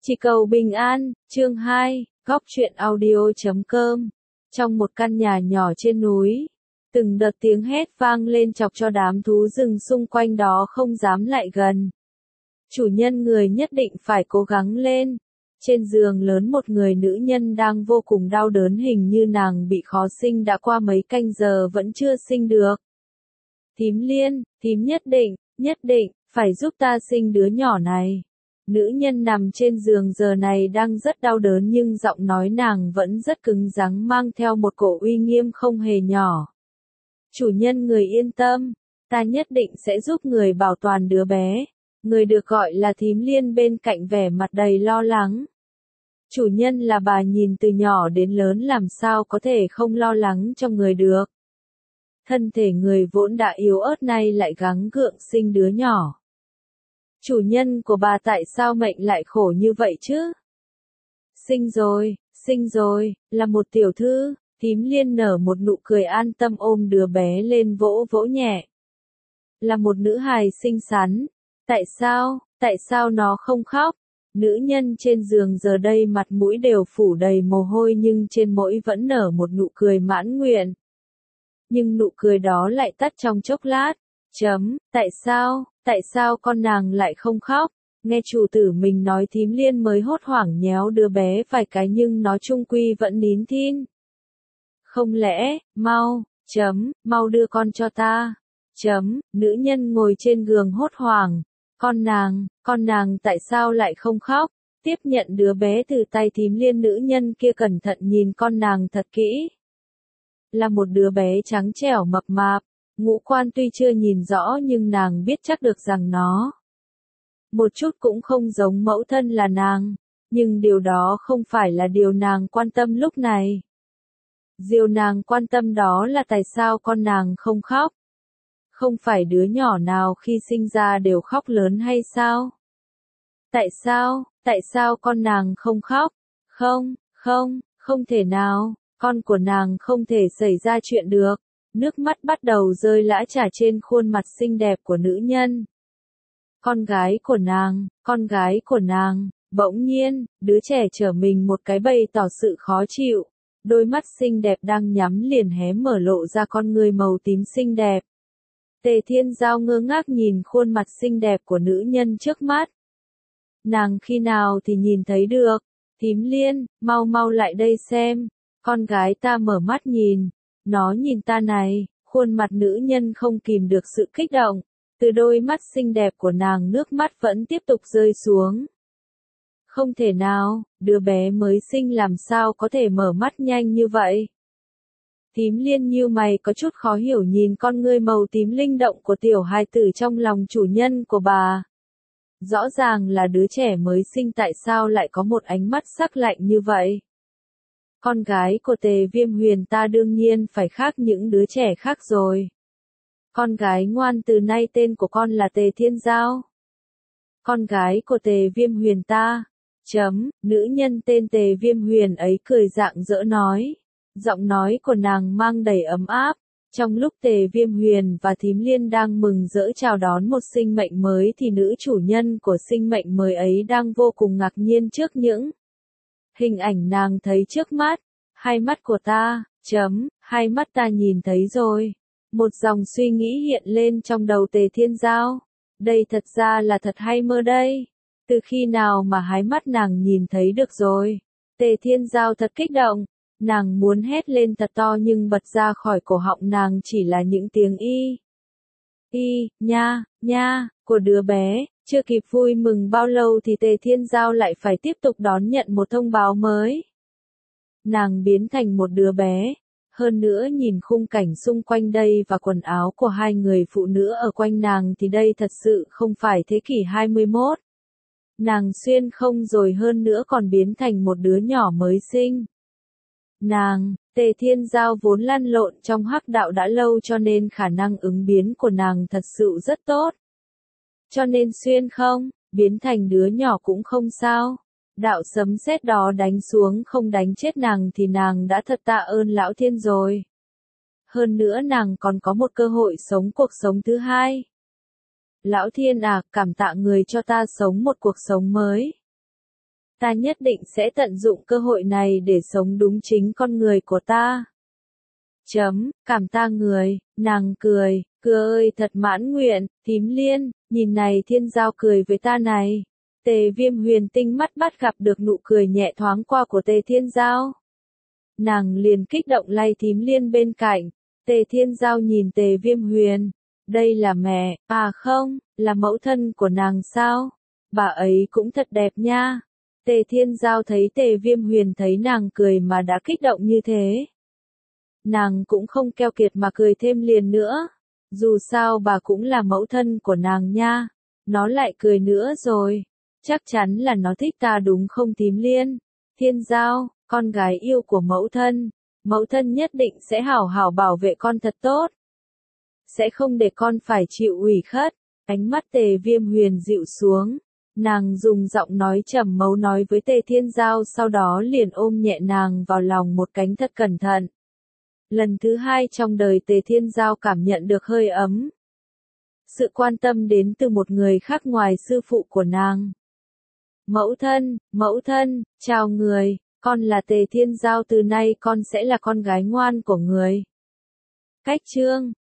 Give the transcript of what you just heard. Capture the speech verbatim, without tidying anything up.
Chỉ cầu bình an, chương hai, góc truyện audio.com. Trong một căn nhà nhỏ trên núi, từng đợt tiếng hét vang lên chọc cho đám thú rừng xung quanh đó không dám lại gần. Chủ nhân người nhất định phải cố gắng lên. Trên giường lớn một người nữ nhân đang vô cùng đau đớn, hình như nàng bị khó sinh đã qua mấy canh giờ vẫn chưa sinh được. Thím Liên, thím nhất định, nhất định, phải giúp ta sinh đứa nhỏ này. Nữ nhân nằm trên giường giờ này đang rất đau đớn nhưng giọng nói nàng vẫn rất cứng rắn, mang theo một cổ uy nghiêm không hề nhỏ. Chủ nhân người yên tâm, ta nhất định sẽ giúp người bảo toàn đứa bé. Người được gọi là thím Liên bên cạnh vẻ mặt đầy lo lắng. Chủ nhân là bà, nhìn từ nhỏ đến lớn làm sao có thể không lo lắng cho người được. Thân thể người vốn đã yếu ớt nay lại gắng gượng sinh đứa nhỏ. Chủ nhân của bà tại sao mệnh lại khổ như vậy chứ? Sinh rồi, sinh rồi, là một tiểu thư. Thím Liên nở một nụ cười an tâm ôm đứa bé lên vỗ vỗ nhẹ. Là một nữ hài xinh xắn. Tại sao, tại sao nó không khóc? Nữ nhân trên giường giờ đây mặt mũi đều phủ đầy mồ hôi nhưng trên mỗi vẫn nở một nụ cười mãn nguyện. Nhưng nụ cười đó lại tắt trong chốc lát. Chấm, tại sao, tại sao con nàng lại không khóc? Nghe chủ tử mình nói thím Liên mới hốt hoảng nhéo đứa bé vài cái nhưng nó chung quy vẫn nín thinh. Không lẽ, mau, chấm, mau đưa con cho ta. Chấm, nữ nhân ngồi trên giường hốt hoảng. Con nàng, con nàng tại sao lại không khóc? Tiếp nhận đứa bé từ tay thím Liên, nữ nhân kia cẩn thận nhìn con nàng thật kỹ. Là một đứa bé trắng trẻo mập mạp, ngũ quan tuy chưa nhìn rõ nhưng nàng biết chắc được rằng nó một chút cũng không giống mẫu thân là nàng, nhưng điều đó không phải là điều nàng quan tâm lúc này. Điều nàng quan tâm đó là tại sao con nàng không khóc. Không phải đứa nhỏ nào khi sinh ra đều khóc lớn hay sao? Tại sao, tại sao con nàng không khóc? Không, không, không thể nào, con của nàng không thể xảy ra chuyện được. Nước mắt bắt đầu rơi lã chả trên khuôn mặt xinh đẹp của nữ nhân. Con gái của nàng, con gái của nàng, bỗng nhiên, đứa trẻ trở mình một cái bày tỏ sự khó chịu. Đôi mắt xinh đẹp đang nhắm liền hé mở lộ ra con người màu tím xinh đẹp. Tề Thiên Giao ngơ ngác nhìn khuôn mặt xinh đẹp của nữ nhân trước mắt. Nàng khi nào thì nhìn thấy được? Thím Liên, mau mau lại đây xem. Con gái ta mở mắt nhìn. Nó nhìn ta này, khuôn mặt nữ nhân không kìm được sự kích động. Từ đôi mắt xinh đẹp của nàng nước mắt vẫn tiếp tục rơi xuống. Không thể nào, đứa bé mới sinh làm sao có thể mở mắt nhanh như vậy? Thím Liên nhíu mày có chút khó hiểu nhìn con ngươi màu tím linh động của tiểu hài tử trong lòng chủ nhân của bà. Rõ ràng là đứa trẻ mới sinh, tại sao lại có một ánh mắt sắc lạnh như vậy? Con gái của Tề Viêm Huyền ta đương nhiên phải khác những đứa trẻ khác rồi. Con gái ngoan, từ nay tên của con là Tề Thiên Giao. Con gái của Tề Viêm Huyền ta. Chấm, nữ nhân tên Tề Viêm Huyền ấy cười rạng rỡ nói. Giọng nói của nàng mang đầy ấm áp. Trong lúc Tề Viêm Huyền và thím Liên đang mừng rỡ chào đón một sinh mệnh mới thì nữ chủ nhân của sinh mệnh mới ấy đang vô cùng ngạc nhiên trước những hình ảnh nàng thấy trước mắt. Hai mắt của ta, chấm, hai mắt ta nhìn thấy rồi. Một dòng suy nghĩ hiện lên trong đầu Tề Thiên Giao. Đây thật ra là thật hay mơ đây? Từ khi nào mà hai mắt nàng nhìn thấy được rồi? Tề Thiên Giao thật kích động. Nàng muốn hét lên thật to nhưng bật ra khỏi cổ họng nàng chỉ là những tiếng y. Y, nha, nha, của đứa bé. Chưa kịp vui mừng bao lâu thì Tề Thiên Giao lại phải tiếp tục đón nhận một thông báo mới. Nàng biến thành một đứa bé. Hơn nữa nhìn khung cảnh xung quanh đây và quần áo của hai người phụ nữ ở quanh nàng thì đây thật sự không phải thế kỷ hai mươi mốt. Nàng xuyên không rồi, hơn nữa còn biến thành một đứa nhỏ mới sinh. Nàng, Tề Thiên Giao vốn lăn lộn trong hắc đạo đã lâu cho nên khả năng ứng biến của nàng thật sự rất tốt. Cho nên xuyên không, biến thành đứa nhỏ cũng không sao. Đạo sấm sét đó đánh xuống không đánh chết nàng thì nàng đã thật tạ ơn lão thiên rồi. Hơn nữa nàng còn có một cơ hội sống cuộc sống thứ hai. Lão thiên à, cảm tạ người cho ta sống một cuộc sống mới. Ta nhất định sẽ tận dụng cơ hội này để sống đúng chính con người của ta. Chấm, cảm ta người, nàng cười, cưa ơi thật mãn nguyện, Thím Liên, nhìn này Thiên Giao cười với ta này. Tề Viêm Huyền tinh mắt bắt gặp được nụ cười nhẹ thoáng qua của Tề Thiên Giao. Nàng liền kích động lay Thím Liên bên cạnh. Tề Thiên Giao nhìn Tề Viêm Huyền. Đây là mẹ, à không, là mẫu thân của nàng sao? Bà ấy cũng thật đẹp nha. Tề Thiên Giao thấy Tề Viêm Huyền thấy nàng cười mà đã kích động như thế. Nàng cũng không keo kiệt mà cười thêm liền nữa. Dù sao bà cũng là mẫu thân của nàng nha. Nó lại cười nữa rồi. Chắc chắn là nó thích ta đúng không Thím Liên? Thiên Giao, con gái yêu của mẫu thân. Mẫu thân nhất định sẽ hảo hảo bảo vệ con thật tốt. Sẽ không để con phải chịu ủy khuất. Ánh mắt Tề Viêm Huyền dịu xuống. Nàng dùng giọng nói trầm mấu nói với Tề Thiên Giao, sau đó liền ôm nhẹ nàng vào lòng một cánh thật cẩn thận. Lần thứ hai trong đời Tề Thiên Giao cảm nhận được hơi ấm. Sự quan tâm đến từ một người khác ngoài sư phụ của nàng. Mẫu thân, mẫu thân, chào người, con là Tề Thiên Giao, từ nay con sẽ là con gái ngoan của người. Cách chương